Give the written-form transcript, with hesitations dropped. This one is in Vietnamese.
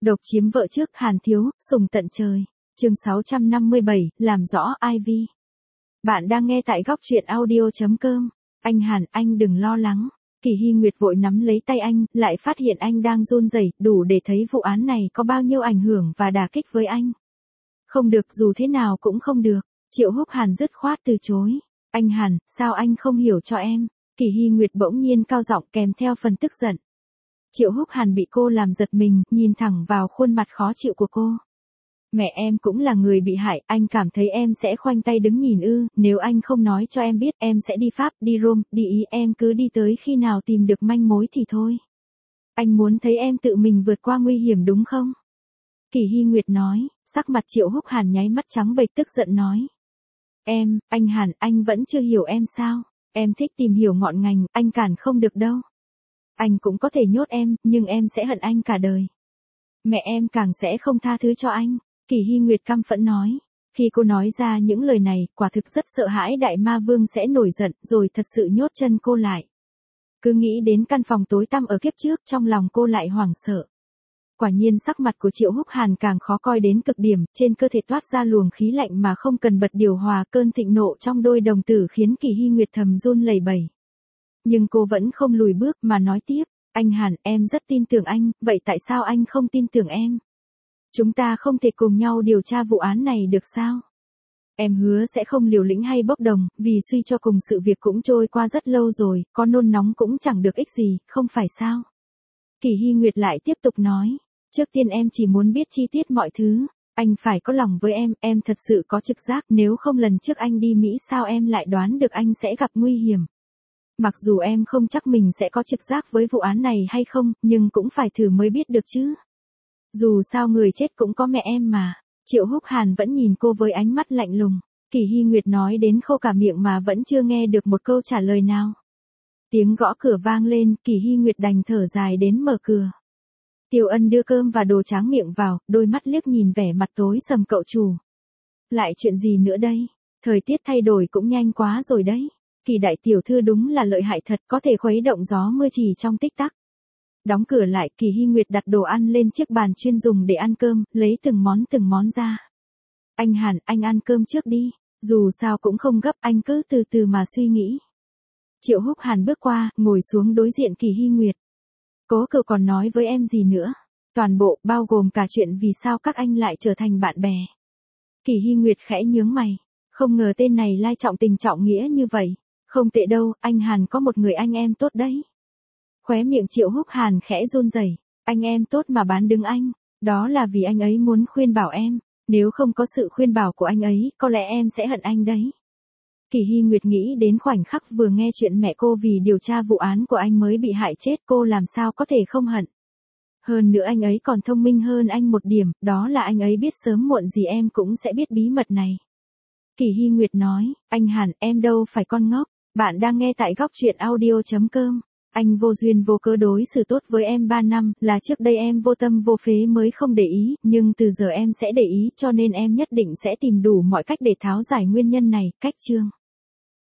Độc chiếm vợ trước Hàn Thiếu, sùng tận trời. Chương 657, làm rõ Ivy. Bạn đang nghe tại góc truyện audio.com. Anh Hàn, anh đừng lo lắng. Kỳ Hy Nguyệt vội nắm lấy tay anh, lại phát hiện anh đang run rẩy, đủ để thấy vụ án này có bao nhiêu ảnh hưởng và đả kích với anh. Không được, dù thế nào cũng không được. Triệu Húc Hàn dứt khoát từ chối. Anh Hàn, sao anh không hiểu cho em? Kỳ Hy Nguyệt bỗng nhiên cao giọng kèm theo phần tức giận. Triệu Húc Hàn bị cô làm giật mình, nhìn thẳng vào khuôn mặt khó chịu của cô. Mẹ em cũng là người bị hại, anh cảm thấy em sẽ khoanh tay đứng nhìn ư? Nếu anh không nói cho em biết, em sẽ đi Pháp, đi Rome, đi Ý, em cứ đi tới khi nào tìm được manh mối thì thôi. Anh muốn thấy em tự mình vượt qua nguy hiểm đúng không? Kỳ Hy Nguyệt nói, sắc mặt Triệu Húc Hàn nháy mắt trắng bệch tức giận nói. Anh Hàn, anh vẫn chưa hiểu em sao? Em thích tìm hiểu ngọn ngành, anh cản không được đâu. Anh cũng có thể nhốt em, nhưng em sẽ hận anh cả đời. Mẹ em càng sẽ không tha thứ cho anh. Kỳ Hy Nguyệt căm phẫn nói. Khi cô nói ra những lời này, quả thực rất sợ hãi đại ma vương sẽ nổi giận, rồi thật sự nhốt chân cô lại. Cứ nghĩ đến căn phòng tối tăm ở kiếp trước, trong lòng cô lại hoảng sợ. Quả nhiên sắc mặt của Triệu Húc Hàn càng khó coi đến cực điểm, trên cơ thể toát ra luồng khí lạnh mà không cần bật điều hòa, cơn thịnh nộ trong đôi đồng tử khiến Kỳ Hy Nguyệt thầm run lẩy bẩy. Nhưng cô vẫn không lùi bước mà nói tiếp, anh Hàn, em rất tin tưởng anh, vậy tại sao anh không tin tưởng em? Chúng ta không thể cùng nhau điều tra vụ án này được sao? Em hứa sẽ không liều lĩnh hay bốc đồng, vì suy cho cùng sự việc cũng trôi qua rất lâu rồi, có nôn nóng cũng chẳng được ích gì, không phải sao? Kỳ Hy Nguyệt lại tiếp tục nói, trước tiên em chỉ muốn biết chi tiết mọi thứ, anh phải có lòng với em thật sự có trực giác, nếu không lần trước anh đi Mỹ sao em lại đoán được anh sẽ gặp nguy hiểm. Mặc dù em không chắc mình sẽ có trực giác với vụ án này hay không, nhưng cũng phải thử mới biết được chứ. Dù sao người chết cũng có mẹ em mà. Triệu Húc Hàn vẫn nhìn cô với ánh mắt lạnh lùng. Kỳ Hy Nguyệt nói đến khô cả miệng mà vẫn chưa nghe được một câu trả lời nào. Tiếng gõ cửa vang lên, Kỳ Hy Nguyệt đành thở dài đến mở cửa. Tiểu Ân đưa cơm và đồ tráng miệng vào, đôi mắt liếc nhìn vẻ mặt tối sầm cậu chủ. Lại chuyện gì nữa đây? Thời tiết thay đổi cũng nhanh quá rồi đấy. Kỳ đại tiểu thư đúng là lợi hại thật, có thể khuấy động gió mưa chỉ trong tích tắc. Đóng cửa lại, Kỳ Hy Nguyệt đặt đồ ăn lên chiếc bàn chuyên dùng để ăn cơm, lấy từng món ra. Anh Hàn, anh ăn cơm trước đi, dù sao cũng không gấp, anh cứ từ từ mà suy nghĩ. Triệu Húc Hàn bước qua, ngồi xuống đối diện Kỳ Hy Nguyệt. Cố cậu còn nói với em gì nữa? Toàn bộ, bao gồm cả chuyện vì sao các anh lại trở thành bạn bè. Kỳ Hy Nguyệt khẽ nhướng mày, không ngờ tên này lai trọng tình trọng nghĩa như vậy. Không tệ đâu, anh Hàn có một người anh em tốt đấy. Khóe miệng Triệu Húc Hàn khẽ run rẩy, anh em tốt mà bán đứng anh, đó là vì anh ấy muốn khuyên bảo em, nếu không có sự khuyên bảo của anh ấy, có lẽ em sẽ hận anh đấy. Kỳ Hy Nguyệt nghĩ đến khoảnh khắc vừa nghe chuyện mẹ cô vì điều tra vụ án của anh mới bị hại chết, cô làm sao có thể không hận. Hơn nữa anh ấy còn thông minh hơn anh một điểm, đó là anh ấy biết sớm muộn gì em cũng sẽ biết bí mật này. Kỳ Hy Nguyệt nói, anh Hàn, em đâu phải con ngốc, bạn đang nghe tại góc truyện audio.com. Anh vô duyên vô cớ đối xử tốt với em 3 năm, là trước đây em vô tâm vô phế mới không để ý, nhưng từ giờ em sẽ để ý, cho nên em nhất định sẽ tìm đủ mọi cách để tháo giải nguyên nhân này, cách chương.